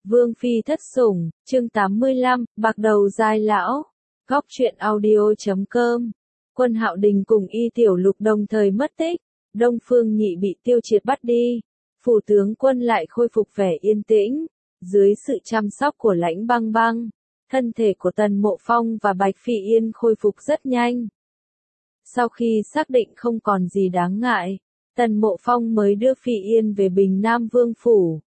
Vương Phi thất sủng, chương 85, bạc đầu dai lão. Góc truyện audio.com. Quân Hạo Đình cùng Y Tiểu Lục đồng thời mất tích. Đông Phương Nhị bị Tiêu Triệt bắt đi. Phủ tướng quân lại khôi phục vẻ yên tĩnh. Dưới sự chăm sóc của Lãnh Băng Băng, thân thể của Tần Mộ Phong và Bạch Phỉ Yên khôi phục rất nhanh. Sau khi xác định không còn gì đáng ngại, Tần Mộ Phong mới đưa Phỉ Yên về Bình Nam Vương Phủ.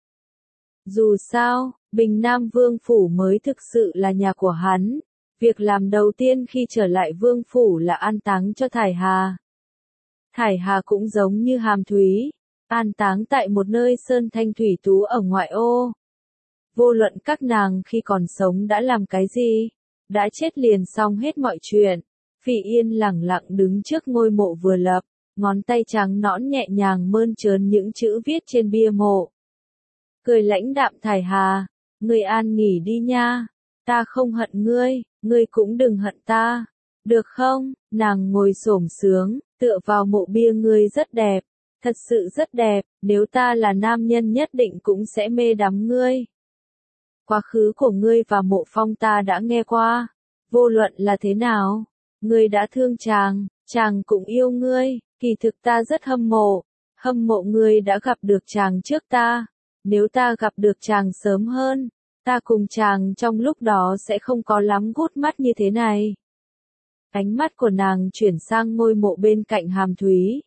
Dù sao, Bình Nam Vương Phủ mới thực sự là nhà của hắn. Việc làm đầu tiên khi trở lại Vương Phủ là an táng cho Thải Hà. Thải Hà cũng giống như Hàm Thúy, an táng tại một nơi sơn thanh thủy tú ở ngoại ô. Vô luận các nàng khi còn sống đã làm cái gì, đã chết liền xong hết mọi chuyện. Phỉ Yên lẳng lặng đứng trước ngôi mộ vừa lập, ngón tay trắng nõn nhẹ nhàng mơn trớn những chữ viết trên bia mộ. Cười lãnh đạm Thải Hà, ngươi an nghỉ đi nha, ta không hận ngươi, ngươi cũng đừng hận ta, được không? Nàng ngồi xổm xướng, tựa vào mộ bia, ngươi rất đẹp, thật sự rất đẹp, nếu ta là nam nhân nhất định cũng sẽ mê đắm ngươi. Quá khứ của ngươi và Mộ Phong ta đã nghe qua, vô luận là thế nào, ngươi đã thương chàng cũng yêu ngươi, kỳ thực ta rất hâm mộ ngươi đã gặp được chàng trước ta. Nếu ta gặp được chàng sớm hơn, ta cùng chàng trong lúc đó sẽ không có lắm gút mắt như thế này. Ánh mắt của nàng chuyển sang ngôi mộ bên cạnh Hàm Thúy.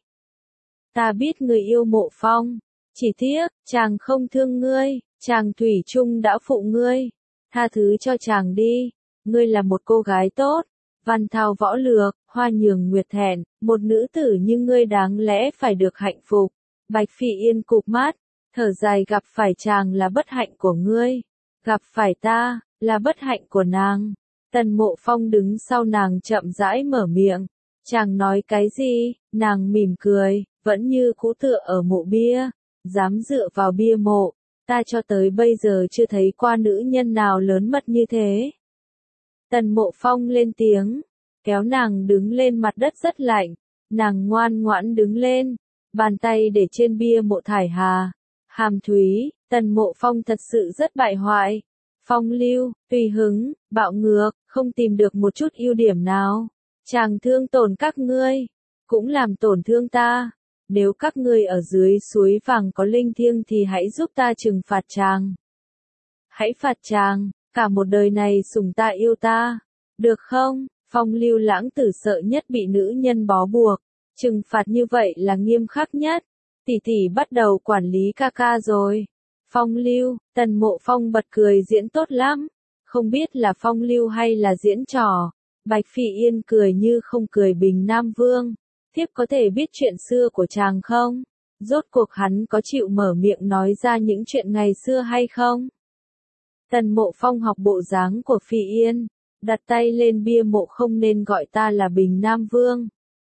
Ta biết ngươi yêu Mộ Phong, chỉ tiếc, chàng không thương ngươi, chàng thủy chung đã phụ ngươi. Tha thứ cho chàng đi, ngươi là một cô gái tốt, văn thao võ lược, hoa nhường nguyệt thẹn, một nữ tử như ngươi đáng lẽ phải được hạnh phục. Bạch Phỉ Yên cụp mắt, thở dài, gặp phải chàng là bất hạnh của ngươi, gặp phải ta, là bất hạnh của nàng. Tần Mộ Phong đứng sau nàng chậm rãi mở miệng, chàng nói cái gì? Nàng mỉm cười, vẫn như cũ tựa ở mộ bia, dám dựa vào bia mộ, ta cho tới bây giờ chưa thấy qua nữ nhân nào lớn mật như thế. Tần Mộ Phong lên tiếng, kéo nàng đứng lên, mặt đất rất lạnh, nàng ngoan ngoãn đứng lên, bàn tay để trên bia mộ Thải Hà. Hàm Thúy, Tần Mộ Phong thật sự rất bại hoại, phong lưu, tùy hứng, bạo ngược, không tìm được một chút ưu điểm nào. Chàng thương tổn các ngươi, cũng làm tổn thương ta. Nếu các ngươi ở dưới suối vàng có linh thiêng thì hãy giúp ta trừng phạt chàng. Hãy phạt chàng, cả một đời này sủng ta yêu ta, được không? Phong lưu lãng tử sợ nhất bị nữ nhân bó buộc, trừng phạt như vậy là nghiêm khắc nhất. Tỷ tỷ bắt đầu quản lý ca ca rồi. Phong lưu, Tần Mộ Phong bật cười, diễn tốt lắm. Không biết là phong lưu hay là diễn trò. Bạch Phỉ Yên cười như không cười. Bình Nam Vương, thiếp có thể biết chuyện xưa của chàng không? Rốt cuộc hắn có chịu mở miệng nói ra những chuyện ngày xưa hay không? Tần Mộ Phong học bộ dáng của Phỉ Yên, đặt tay lên bia mộ, không nên gọi ta là Bình Nam Vương.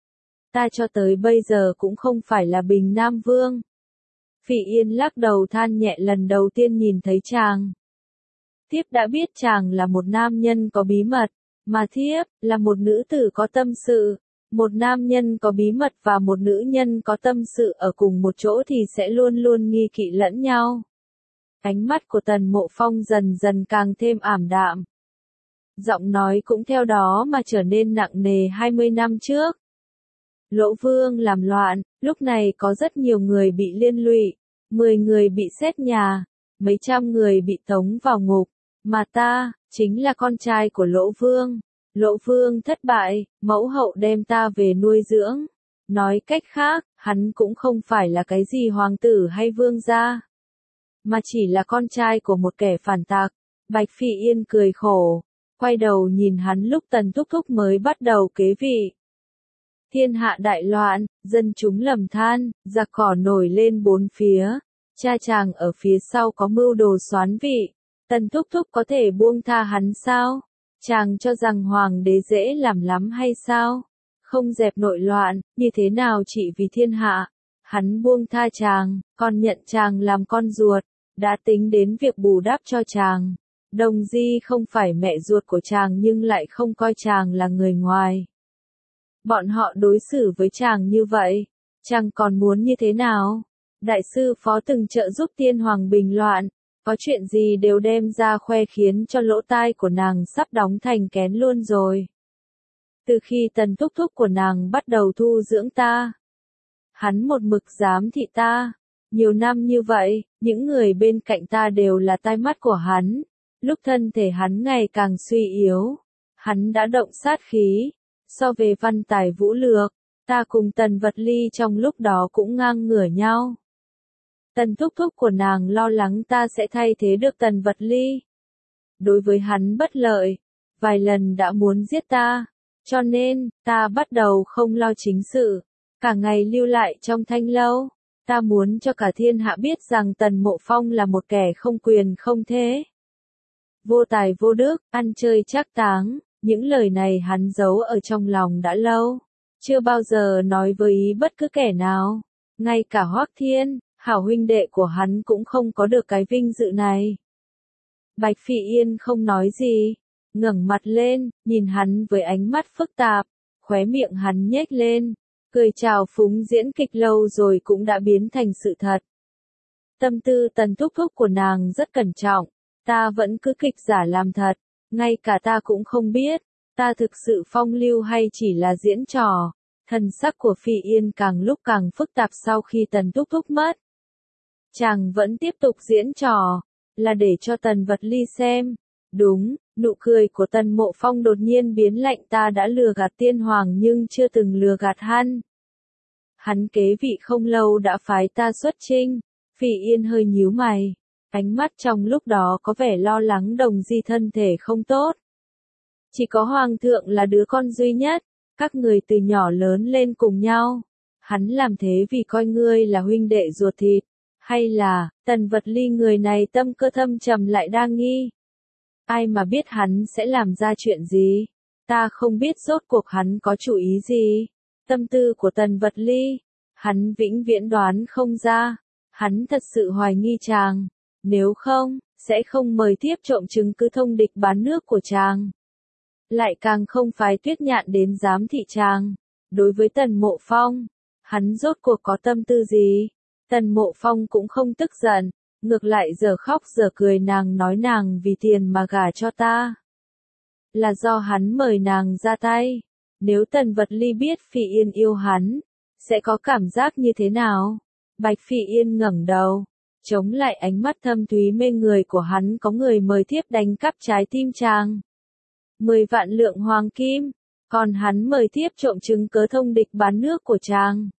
Ta cho tới bây giờ cũng không phải là Bình Nam Vương. Phỉ Yên lắc đầu than nhẹ, lần đầu tiên nhìn thấy chàng, thiếp đã biết chàng là một nam nhân có bí mật, mà thiếp là một nữ tử có tâm sự. Một nam nhân có bí mật và một nữ nhân có tâm sự ở cùng một chỗ thì sẽ luôn luôn nghi kỵ lẫn nhau. Ánh mắt của Tần Mộ Phong dần dần càng thêm ảm đạm. Giọng nói cũng theo đó mà trở nên nặng nề. 20 năm trước, Lỗ Vương làm loạn, lúc này có rất nhiều người bị liên lụy, 10 người bị xét nhà, mấy trăm người bị tống vào ngục, mà ta, chính là con trai của Lỗ Vương. Lỗ Vương thất bại, mẫu hậu đem ta về nuôi dưỡng. Nói cách khác, hắn cũng không phải là cái gì hoàng tử hay vương gia, mà chỉ là con trai của một kẻ phản tặc. Bạch Phỉ Yên cười khổ, quay đầu nhìn hắn lúc Tần Thúc Thúc mới bắt đầu kế vị. Thiên hạ đại loạn, dân chúng lầm than, giặc cỏ nổi lên bốn phía. Cha chàng ở phía sau có mưu đồ soán vị. Tần Thúc Thúc có thể buông tha hắn sao? Chàng cho rằng hoàng đế dễ làm lắm hay sao? Không dẹp nội loạn, như thế nào chỉ vì thiên hạ? Hắn buông tha chàng, còn nhận chàng làm con ruột, đã tính đến việc bù đắp cho chàng. Đồng Di không phải mẹ ruột của chàng nhưng lại không coi chàng là người ngoài. Bọn họ đối xử với chàng như vậy, chàng còn muốn như thế nào? Đại sư Phó từng trợ giúp tiên hoàng bình loạn, Có chuyện gì đều đem ra khoe khiến cho lỗ tai của nàng sắp đóng thành kén luôn rồi. Từ khi Tần thúc thúc của nàng bắt đầu thu dưỡng ta, hắn một mực giám thị ta. Nhiều năm như vậy, những người bên cạnh ta đều là tai mắt của hắn. Lúc thân thể hắn ngày càng suy yếu, hắn đã động sát khí. So về văn tài vũ lược, ta cùng Tần Vật Ly trong lúc đó cũng ngang ngửa nhau. Tần thúc thúc của nàng lo lắng ta sẽ thay thế được Tần Vật Ly. Đối với hắn bất lợi, vài lần đã muốn giết ta, cho nên, ta bắt đầu không lo chính sự, cả ngày lưu lại trong thanh lâu. Ta muốn cho cả thiên hạ biết rằng Tần Mộ Phong là một kẻ không quyền không thế. Vô tài vô đức, ăn chơi trác táng, những lời này hắn giấu ở trong lòng đã lâu, chưa bao giờ nói với bất cứ kẻ nào, ngay cả Hoắc Thiên, hảo huynh đệ của hắn cũng không có được cái vinh dự này. Bạch Phỉ Yên không nói gì, ngẩng mặt lên, nhìn hắn với ánh mắt phức tạp, khóe miệng hắn nhếch lên, cười chào phúng diễn kịch lâu rồi cũng đã biến thành sự thật. Tâm tư Tần thúc thúc của nàng rất cẩn trọng, ta vẫn cứ kịch giả làm thật, ngay cả ta cũng không biết, ta thực sự phong lưu hay chỉ là diễn trò. Thần sắc của Phỉ Yên càng lúc càng phức tạp sau khi Tần thúc thúc mất. Chàng vẫn tiếp tục diễn trò, là để cho Tần Vật Ly xem. Đúng, nụ cười của Tần Mộ Phong đột nhiên biến lạnh, ta đã lừa gạt tiên hoàng nhưng chưa từng lừa gạt hắn. Hắn kế vị không lâu đã phái ta xuất chinh. Phỉ Yên hơi nhíu mày, ánh mắt trong lúc đó có vẻ lo lắng Đồng Di thân thể không tốt. Chỉ có hoàng thượng là đứa con duy nhất, các người từ nhỏ lớn lên cùng nhau. Hắn làm thế vì coi ngươi là huynh đệ ruột thịt, hay là, Tần Vật Ly người này tâm cơ thâm trầm lại đa nghi. Ai mà biết hắn sẽ làm ra chuyện gì, ta không biết rốt cuộc hắn có chủ ý gì. Tâm tư của Tần Vật Ly, hắn vĩnh viễn đoán không ra, hắn thật sự hoài nghi chàng, nếu không, sẽ không mời tiếp trộm chứng cứ thông địch bán nước của chàng. Lại càng không phái Tuyết Nhạn đến giám thị chàng. Đối với Tần Mộ Phong, hắn rốt cuộc có tâm tư gì? Tần Mộ Phong cũng không tức giận, ngược lại giờ khóc giờ cười, nàng nói nàng vì tiền mà gả cho ta. Là do hắn mời nàng ra tay. Nếu Tần Vật Ly biết Phỉ Yên yêu hắn, sẽ có cảm giác như thế nào? Bạch Phỉ Yên ngẩng đầu, chống lại ánh mắt thâm thúy mê người của hắn, có người mời thiếp đánh cắp trái tim chàng. 10 vạn lượng hoàng kim, còn hắn mời thiếp trộm chứng cớ thông địch bán nước của chàng.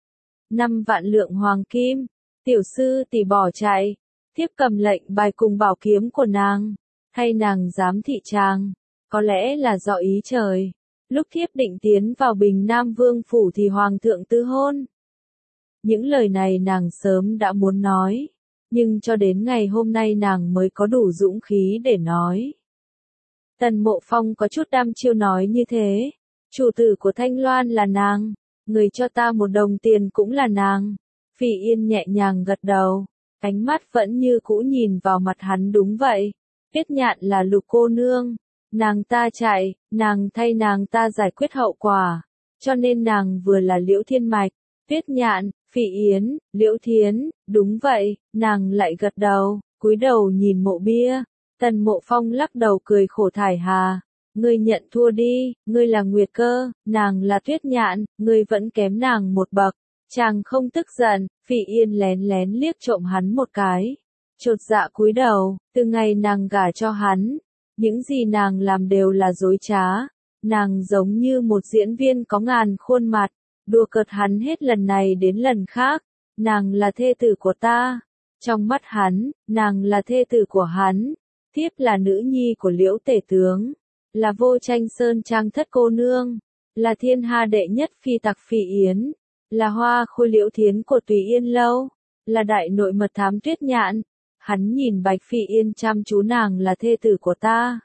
5 vạn lượng hoàng kim, tiểu sư tỷ bỏ chạy, thiếp cầm lệnh bài cùng bảo kiếm của nàng, hay nàng giám thị chàng, có lẽ là do ý trời. Lúc thiếp định tiến vào Bình Nam Vương phủ thì hoàng thượng tư hôn. Những lời này nàng sớm đã muốn nói, nhưng cho đến ngày hôm nay nàng mới có đủ dũng khí để nói. Tần Mộ Phong có chút đăm chiêu nói như thế. Chủ tử của Thanh Loan là nàng, người cho ta 1 đồng tiền cũng là nàng. Phỉ Yên nhẹ nhàng gật đầu, ánh mắt vẫn như cũ nhìn vào mặt hắn. Đúng vậy, Tuyết Nhạn là Lục cô nương, nàng ta chạy, nàng thay nàng ta giải quyết hậu quả, cho nên nàng vừa là Liễu Thiên Mạch. Tuyết Nhạn, Phỉ Yến, Liễu Thiến, đúng vậy, nàng lại gật đầu, cúi đầu nhìn mộ bia. Tần Mộ Phong lắc đầu cười khổ thải hà, ngươi nhận thua đi, ngươi là Nguyệt Cơ, nàng là Tuyết Nhạn, ngươi vẫn kém nàng 1 bậc. Chàng không tức giận, Phỉ Yên lén lén liếc trộm hắn một cái, chột dạ cúi đầu. Từ ngày nàng gả cho hắn, những gì nàng làm đều là dối trá, nàng giống như một diễn viên có ngàn khuôn mặt, đùa cợt hắn hết lần này đến lần khác. Nàng là thê tử của ta, trong mắt hắn, nàng là thê tử của hắn. Thiếp là nữ nhi của Liễu tể tướng, là Vô Tranh Sơn Trang thất cô nương, là thiên hạ đệ nhất phi tặc Phỉ Yến, là hoa khôi Liễu Thiến của Tùy Yên Lâu, là đại nội mật thám Tuyết Nhạn. Hắn nhìn Bạch Phỉ Yên chăm chú, nàng là thê tử của ta.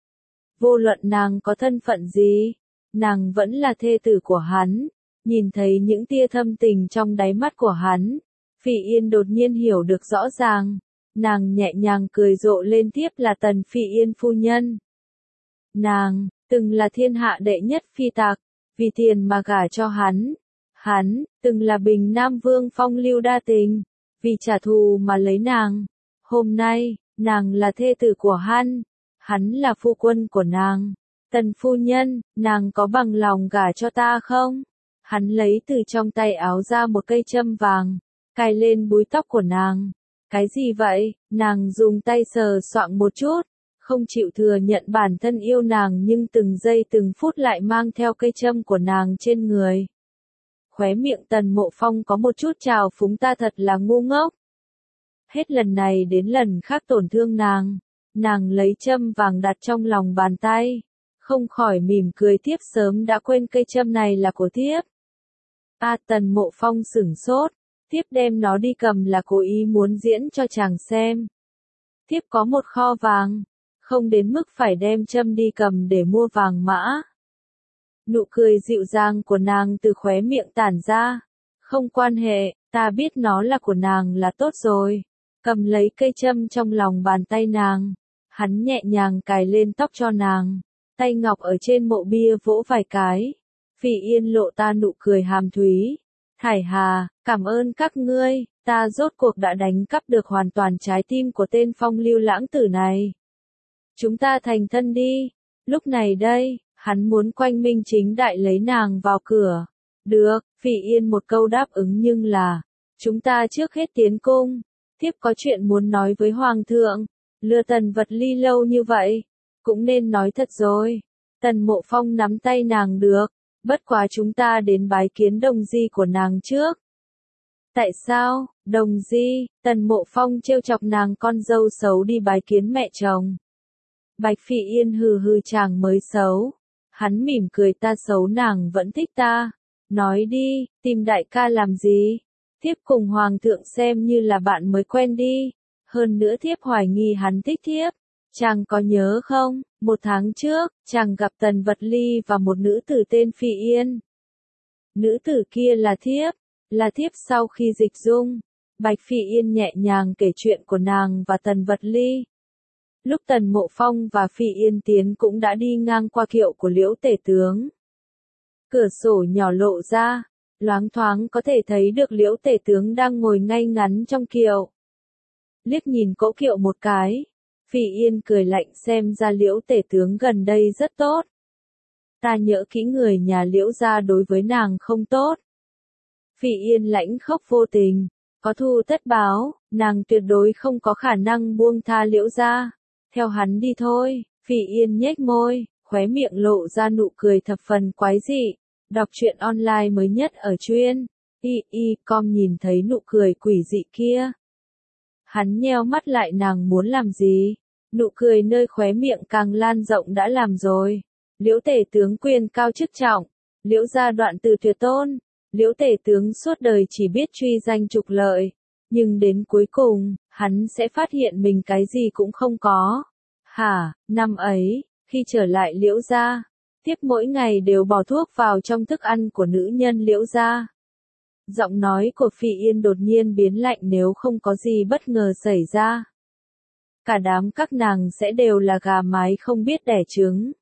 Vô luận nàng có thân phận gì, nàng vẫn là thê tử của hắn. Nhìn thấy những tia thâm tình trong đáy mắt của hắn, Phỉ Yên đột nhiên hiểu được rõ ràng. Nàng nhẹ nhàng cười rộ lên, tiếp là Tần Phỉ Yên phu nhân. Nàng, từng là thiên hạ đệ nhất phi tặc, vì tiền mà gả cho hắn. Hắn, từng là Bình Nam Vương phong lưu đa tình, vì trả thù mà lấy nàng. Hôm nay, nàng là thê tử của hắn là phu quân của nàng. Tần phu nhân, nàng có bằng lòng gả cho ta không? Hắn lấy từ trong tay áo ra một cây châm vàng, cài lên búi tóc của nàng. Cái gì vậy? Nàng dùng tay sờ soạng một chút, không chịu thừa nhận bản thân yêu nàng nhưng từng giây từng phút lại mang theo cây châm của nàng trên người. Khóe miệng Tần Mộ Phong có một chút trào phúng, ta thật là ngu ngốc. Hết lần này đến lần khác tổn thương nàng lấy châm vàng đặt trong lòng bàn tay, không khỏi mỉm cười, thiếp sớm đã quên cây châm này là của thiếp. Tần Mộ Phong sửng sốt, thiếp đem nó đi cầm là cố ý muốn diễn cho chàng xem. Thiếp có một kho vàng, không đến mức phải đem châm đi cầm để mua vàng mã. Nụ cười dịu dàng của nàng từ khóe miệng tản ra. Không quan hệ, ta biết nó là của nàng là tốt rồi. Cầm lấy cây châm trong lòng bàn tay nàng, hắn nhẹ nhàng cài lên tóc cho nàng, tay ngọc ở trên mộ bia vỗ vài cái. Phỉ Yên lộ ta nụ cười hàm thúy. Thải Hà, cảm ơn các ngươi, ta rốt cuộc đã đánh cắp được hoàn toàn trái tim của tên phong lưu lãng tử này. Chúng ta thành thân đi. Lúc này đây, hắn muốn quanh minh chính đại lấy nàng vào cửa. Được, Phỉ Yên một câu đáp ứng, nhưng là, chúng ta trước hết tiến cung. Thiếp có chuyện muốn nói với Hoàng thượng. Lừa Tần Vật Ly lâu như vậy, cũng nên nói thật rồi. Tần Mộ Phong nắm tay nàng, được, bất quá chúng ta đến bái kiến đồng di của nàng trước. Tại sao? Đồng di? Tần Mộ Phong trêu chọc nàng con dâu xấu đi bái kiến mẹ chồng. Bạch Phỉ Yên hừ hừ, chàng mới xấu. Hắn mỉm cười, ta xấu nàng vẫn thích ta. Nói đi, tìm đại ca làm gì? Thiếp cùng Hoàng thượng xem như là bạn mới quen đi. Hơn nữa thiếp hoài nghi hắn thích thiếp. Chàng có nhớ không, 1 tháng trước, chàng gặp Tần Vật Ly và một nữ tử tên Phỉ Yên. Nữ tử kia là thiếp sau khi dịch dung. Bạch Phỉ Yên nhẹ nhàng kể chuyện của nàng và Tần Vật Ly. Lúc Tần Mộ Phong và Phỉ Yên tiến cũng đã đi ngang qua kiệu của Liễu Tể tướng. Cửa sổ nhỏ lộ ra, loáng thoáng có thể thấy được Liễu Tể tướng đang ngồi ngay ngắn trong kiệu. Liếc nhìn cỗ kiệu một cái, Phỉ Yên cười lạnh, xem ra Liễu Tể tướng gần đây rất tốt. Ta nhớ kỹ người nhà Liễu gia đối với nàng không tốt. Phỉ Yên lãnh khốc vô tình, có thù tất báo, nàng tuyệt đối không có khả năng buông tha Liễu gia. Theo hắn đi thôi. Phỉ Yên nhếch môi, khóe miệng lộ ra nụ cười thập phần quái dị. Đọc truyện online mới nhất ở truyện com, nhìn thấy nụ cười quỷ dị kia. Hắn nheo mắt lại, nàng muốn làm gì? Nụ cười nơi khóe miệng càng lan rộng đã làm rồi. Liễu Tể tướng quyền cao chức trọng, Liễu gia đoạn từ tuyệt tôn. Liễu Tể tướng suốt đời chỉ biết truy danh trục lợi, nhưng đến cuối cùng, hắn sẽ phát hiện mình cái gì cũng không có. Năm ấy, khi trở lại Liễu gia, thiếp mỗi ngày đều bỏ thuốc vào trong thức ăn của nữ nhân Liễu gia. Giọng nói của Phỉ Yên đột nhiên biến lạnh, nếu không có gì bất ngờ xảy ra, cả đám các nàng sẽ đều là gà mái không biết đẻ trứng.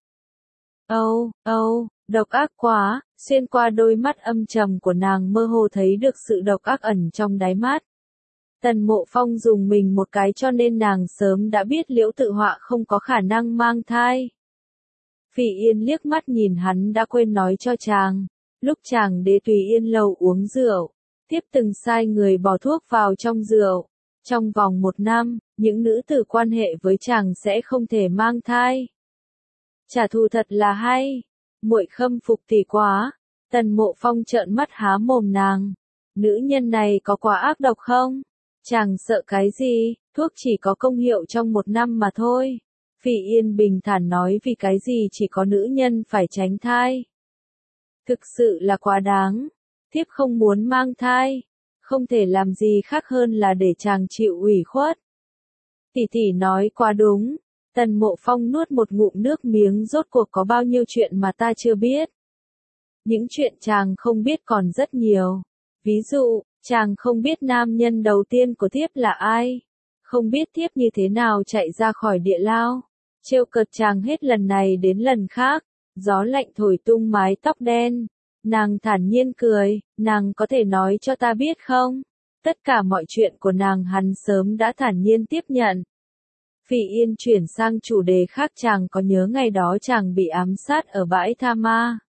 Độc ác quá. Xuyên qua đôi mắt âm trầm của nàng mơ hồ thấy được sự độc ác ẩn trong đáy mắt. Tần Mộ Phong dùng mình một cái, cho nên nàng sớm đã biết Liễu Tự Họa không có khả năng mang thai. Phỉ Yên liếc mắt nhìn hắn, đã quên nói cho chàng. Lúc chàng đến Tùy Yên lầu uống rượu, thiếp từng sai người bỏ thuốc vào trong rượu. Trong vòng 1 năm, những nữ tử quan hệ với chàng sẽ không thể mang thai. Trả thù thật là hay. Muội khâm phục tỷ quá. Tần Mộ Phong trợn mắt há mồm nàng. Nữ nhân này có quá ác độc không? Chàng sợ cái gì, thuốc chỉ có công hiệu trong 1 năm mà thôi. Phỉ Yên bình thản nói, vì cái gì chỉ có nữ nhân phải tránh thai. Thực sự là quá đáng. Thiếp không muốn mang thai. Không thể làm gì khác hơn là để chàng chịu ủy khuất. Tỷ tỷ nói quá đúng. Tần Mộ Phong nuốt một ngụm nước miếng, rốt cuộc có bao nhiêu chuyện mà ta chưa biết. Những chuyện chàng không biết còn rất nhiều. Ví dụ, chàng không biết nam nhân đầu tiên của thiếp là ai. Không biết thiếp như thế nào chạy ra khỏi địa lao. Trêu cợt chàng hết lần này đến lần khác. Gió lạnh thổi tung mái tóc đen. Nàng thản nhiên cười, nàng có thể nói cho ta biết không? Tất cả mọi chuyện của nàng hắn sớm đã thản nhiên tiếp nhận. Phỉ Yên chuyển sang chủ đề khác, chàng có nhớ ngày đó chàng bị ám sát ở bãi Tha Ma?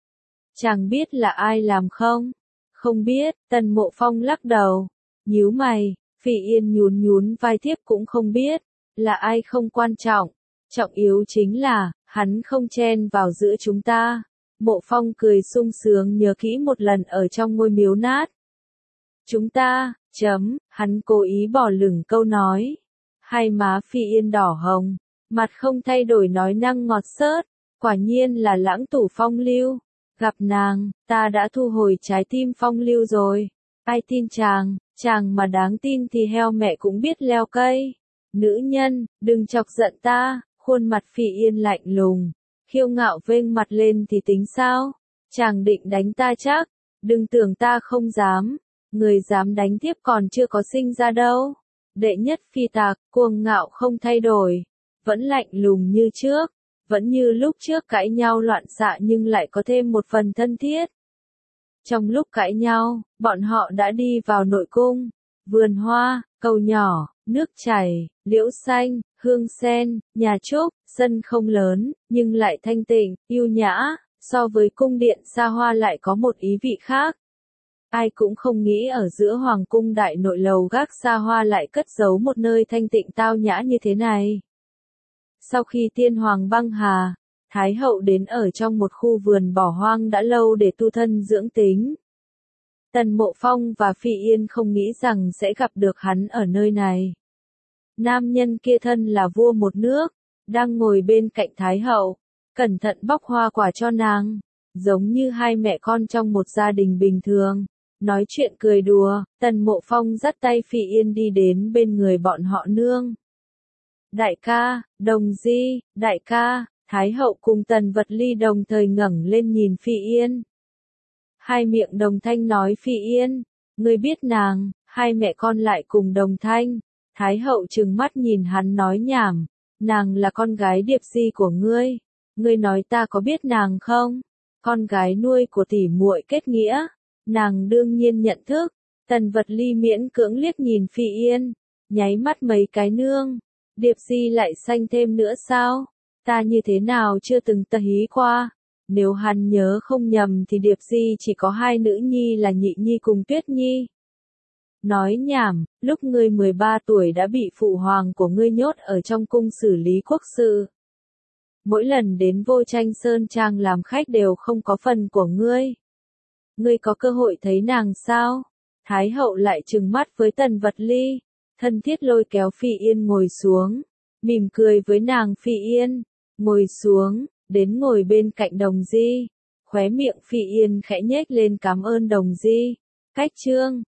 Chàng biết là ai làm không? Không biết, Tần Mộ Phong lắc đầu, nhíu mày, Phỉ Yên nhún nhún vai, thiếp cũng không biết, là ai không quan trọng, trọng yếu chính là, hắn không chen vào giữa chúng ta. Mộ Phong cười sung sướng nhớ kỹ một lần ở trong ngôi miếu nát. Chúng ta, hắn cố ý bỏ lửng câu nói. Hai má Phỉ Yên đỏ hồng, mặt không thay đổi nói năng ngọt xớt, quả nhiên là lãng tử phong lưu. Gặp nàng, ta đã thu hồi trái tim phong lưu rồi. Ai tin chàng mà đáng tin thì heo mẹ cũng biết leo cây. Nữ nhân, đừng chọc giận ta. Khuôn mặt Phỉ Yên lạnh lùng, kiêu ngạo vênh mặt lên thì tính sao? Chàng định đánh ta chắc, đừng tưởng ta không dám. Người dám đánh tiếp còn chưa có sinh ra đâu. Đệ nhất phi tạc, cuồng ngạo không thay đổi, vẫn lạnh lùng như trước, vẫn như lúc trước cãi nhau loạn xạ nhưng lại có thêm một phần thân thiết. Trong lúc cãi nhau, bọn họ đã đi vào nội cung, vườn hoa, cầu nhỏ, nước chảy, liễu xanh, hương sen, nhà trúc, sân không lớn, nhưng lại thanh tịnh, yêu nhã, so với cung điện xa hoa lại có một ý vị khác. Ai cũng không nghĩ ở giữa hoàng cung đại nội lầu gác xa hoa lại cất giấu một nơi thanh tịnh tao nhã như thế này. Sau khi tiên hoàng băng hà, Thái hậu đến ở trong một khu vườn bỏ hoang đã lâu để tu thân dưỡng tính. Tần Mộ Phong và Phỉ Yên không nghĩ rằng sẽ gặp được hắn ở nơi này. Nam nhân kia thân là vua một nước, đang ngồi bên cạnh Thái hậu, cẩn thận bóc hoa quả cho nàng, giống như hai mẹ con trong một gia đình bình thường. Nói chuyện cười đùa, Tần Mộ Phong dắt tay Phỉ Yên đi đến bên người bọn họ nương. Đại ca, Đồng Di, đại ca, Thái hậu cùng Tần Vật Ly đồng thời ngẩng lên nhìn Phỉ Yên. Hai miệng đồng thanh nói Phỉ Yên, ngươi biết nàng, hai mẹ con lại cùng đồng thanh. Thái hậu trừng mắt nhìn hắn nói nhảm, nàng là con gái Điệp Di của ngươi. Ngươi nói ta có biết nàng không? Con gái nuôi của tỷ muội kết nghĩa. Nàng đương nhiên nhận thức. Tần Vật Ly miễn cưỡng liếc nhìn Phỉ Yên, nháy mắt mấy cái nương. Điệp Di lại xanh thêm nữa sao? Ta như thế nào chưa từng thấy qua? Nếu hắn nhớ không nhầm thì Điệp Di chỉ có hai nữ nhi là Nhị Nhi cùng Tuyết Nhi. Nói nhảm, lúc ngươi 13 tuổi đã bị phụ hoàng của ngươi nhốt ở trong cung xử lý quốc sự. Mỗi lần đến Vô Tranh Sơn Trang làm khách đều không có phần của ngươi. Ngươi có cơ hội thấy nàng sao? Thái hậu lại trừng mắt với Tần Vật Ly, thân thiết lôi kéo Phỉ Yên ngồi xuống, mỉm cười với nàng. Phỉ Yên, ngồi xuống, đến ngồi bên cạnh Đồng Di. Khóe miệng Phỉ Yên khẽ nhếch lên cảm ơn Đồng Di. Cách chương